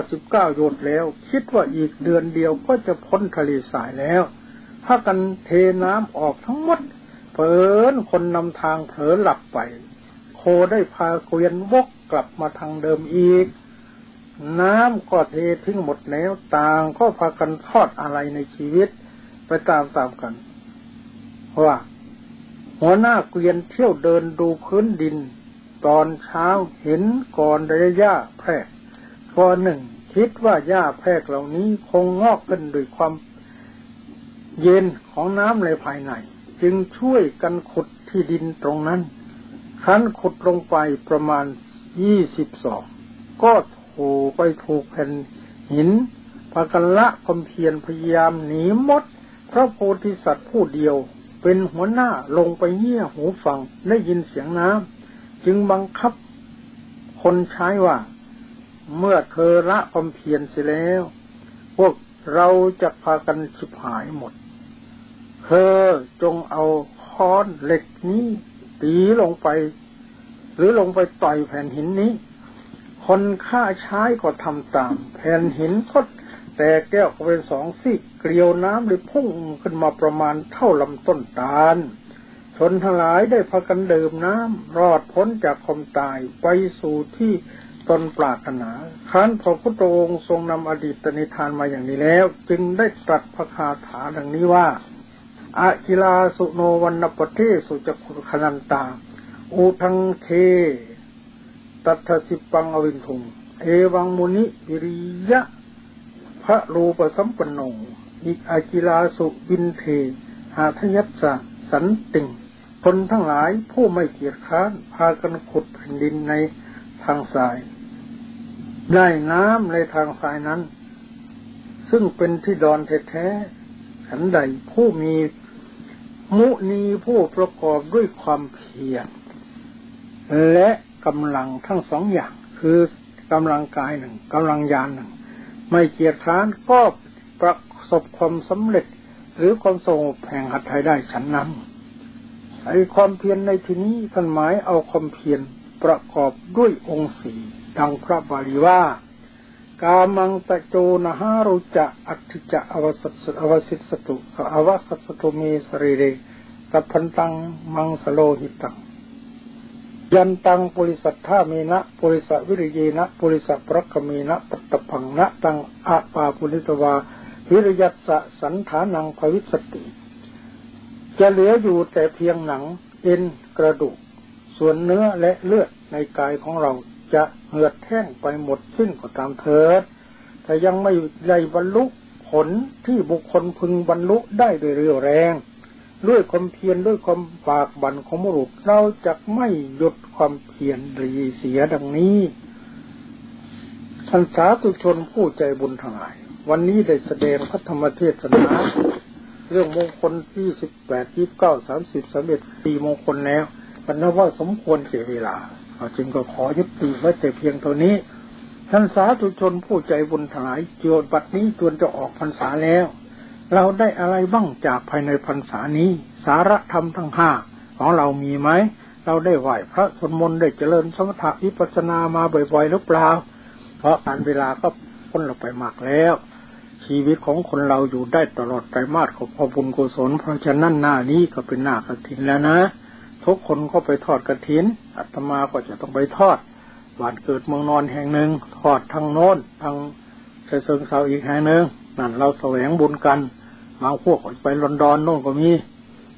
59 โยชน์แล้วคิดว่าอีกเดือนเดียวก็จะพ้นทะเลทรายแล้วพากันเทน้ำออกทั้งหมดเผลอคนนำทางเผลอหลับไปโคได้พาเกวียนวกกลับมาทางเดิมอีกน้ำก็เททิ้งหมดแล้วต่างก็พากันทอดอะไรในชีวิตไปตามกันว่าหัวหน้าเกวียนเที่ยวเดินดูพื้นดินตอนเช้าเห็นก่อนได้หญ้าแพรกข้อหนึ่งคิดว่าหญ้าแพรกเหล่านี้คงงอกขึ้นด้วยความเย็นของน้ำในภายในจึงช่วยกันขุดที่ดินตรงนั้นครั้นขุดลงไปประมาณ20 ศอกก็ถูกแผ่นหินพากันละความเพียรพยายามหนีมดพระโพธิสัตว์ผู้เดียวเป็นหัวหน้าลงไปเงี่ยหูฟังได้ยินเสียงน้ำจึงบังคับคนใช้ว่าเมื่อเธอละความเพียรเสียแล้วพวกเราจะพากันชิบหายหมดเธอจงเอาค้อนเหล็กนี้ตีลงไปหรือลงไปต่อยแผ่นหินนี้คนฆ่าใช้ก็ทำตามแผ่นหินก็แตกแก้วเป็น2 ซีกเกลียวน้ำเลยพุ่งขึ้นมาประมาณเท่าลำต้นตาลชนทั้งหลายได้พากันดื่มน้ำรอดพ้นจากความตายไปสู่ที่ตนปรารถนาครั้นพระพุทธองค์ทรงนำอดีตนิทานมาอย่างนี้แล้วจึงได้ตรัสพระคาถาดังนี้ว่าอาคิลาสุโนวันนปเทสุจักขุขนันตาอุทังเทตัทสิปังอวินทุงเอวังมุนิวิริยะพระรูปสัมปันโนอิอาคิลาสุวินเทหาทยัสสะสันติงคนทั้งหลายผู้ไม่เกียจคร้านพากันขุดแผ่นดินในทางทรายได้น้ำในทางทรายนั้นซึ่งเป็นที่ดอนแท้ๆฉันใดผู้มีมุนีผู้ประกอบด้วยความเพียรและกำลังทั้งสองอย่างคือกำลังกายหนึ่งกำลังญาณหนึ่งไม่เกียจคร้านก็ประสบความสำเร็จหรือความสงบแห่งหัตถ์ได้ฉันนั้นไอ้ความเพียรในที่นี้ท่านหมายเอาความเพียรประกอบด้วยองค์4ดังพระบาลีว่ากามังตะโจนะหารุจะอัตถิจะอวสิตสตุสอวสัสสตุเมสรีเรสัพพันตังมังสโลหิตังยันตังปุริสัทธาเมนะปุริสวิริเยนะปุริสปรักขเมนะปัตตพังนะตังอาปาปุริตวาวิริยัสสะสันฐานังภวิสติจะเหลืออยู่แต่เพียงหนังเอ็นกระดูกส่วนเนื้อและเลือดในกายของเราจะเหือดแห้งไปหมดสิ้นก็ตามเถิดแต่ยังไม่ได้บรรลุผลที่บุคคลพึงบรรลุได้โดยเร็วแรงด้วยความเพียรด้วยความปากบั่นของบุรุษเราจะไม่หยุดความเพียรรีเสียดังนี้ท่านสาธุชนผู้ใจบุญทั้งหลายวันนี้ได้แสดงพระธรรมเทศนาเรื่องมงคลที่18 29 30 31ปีมงคลแล้วบรรณว่าสมควรเสียเวลาจึงก็ขอยุติไว้แต่เพียงเท่านี้ท่านสาธุชนผู้ใจบุญทั้งหลายจวนบัดนี้จวนจะออกพรรษาแล้วเราได้อะไรบ้างจากภายในพรรษานี้สาระธรรมทั้ง5ของเรามีไหมเราได้ไหว้พระสวดมนต์ได้เจริญสมถะวิปัสสนามาบ่อยๆหรือเปล่าเพราะการเวลาก็พ้นเราไปมากแล้วชีวิตของคนเราอยู่ได้ตลอดไตรมาสของพระบุญกุศลเพราะฉะนั้นหน้านี้ก็เป็นหน้ากฐินแล้วนะทุกคนก็ไปทอดกฐินอาตมาก็จะต้องไปทอดบ้านเกิดเมืองนอนแห่งหนึ่งทอดทางโน้นทางเชิงเซาอีกแห่งหนึ่งนั่นเราแสวงบุญกันบางพวกไปลอนดอนโน่นก็มี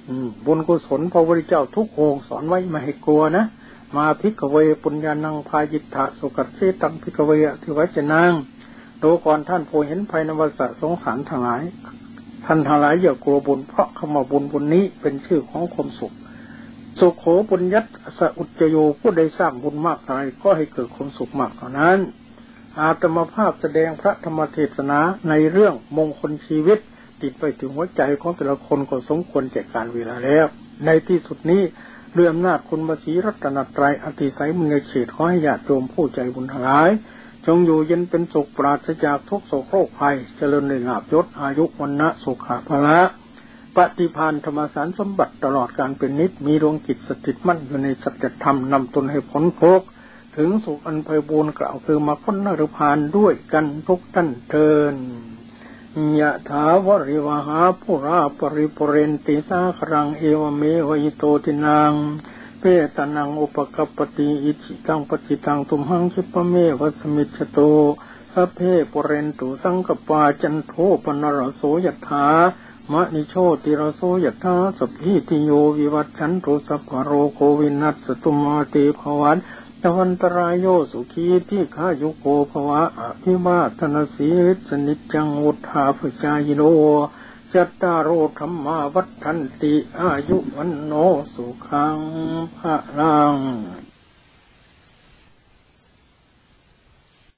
บุญกุศลพระพุทธเจ้าทุกองค์สอนไว้ไม่ให้กลัวนะมาภิกขเวปุญญานังพายิทธะสุกัสสิตังภิกขเวอธิวัจนังดูก่อนท่านผู้เห็นภัยในวัฏสงสารทั้งหลายท่านทั้งหลายอย่ากลัวบุญเพราะคำว่าบุญนี้เป็นชื่อของความสุขสุขโขปุญญัสสะอุจโยผู้ใดสร้างบุญมากเท่าไรก็ให้เกิดความสุขมากเท่านั้นอาตมาภาพแสดงพระธรรมเทศนาในเรื่องมงคลชีวิตติดไปถึงหัวใจของแต่ละคนก็สมควรแก่การเวลาแล้วในที่สุดนี้ด้วยอำนาจคุณพระศรีรัตนตรัยอธิไสยมุญเฉดขอให้ญาติโยมผู้ใจบุญทั้งหลายจงอยู่เย็นเป็นสุขปราศจากทุกโศกโรคภัยเจริญในลาภยศอายุวรรณะสุขภละปฏิภาณธรรมสารสมบัติตลอดการเป็นนิจมีดวงจิตสถิตมั่นอยู่ในสัจธรรมนำตนให้พ้นทุกข์ถึงสุขอันไพบูรณ์กล่าวคือมาพ้นนรพานด้วยกันทุกท่านเทินยะถาวริวหาปุราปริปุเรนติสาครังเอวเมวอิโตทินังเปตานังอุปกัปปติอิจิตังปจิตังตุมหังคิปะเมวัสมิจฉโตสัพเพปุเรนตุสังกปาจันโทปนรโสยถามะนิโชติรโสยถาสัพพิติโยวิวัชชันตุสัพพะโรโควินัสสตุมาเตภวันตวันตรายโยสุขีที่ขายุโกภวะอภิวาทนาสีสนิจจังวุฒาภจายโนจัตตารโอธรรมาวัฏันติอายุวันโนสุขังภะลัง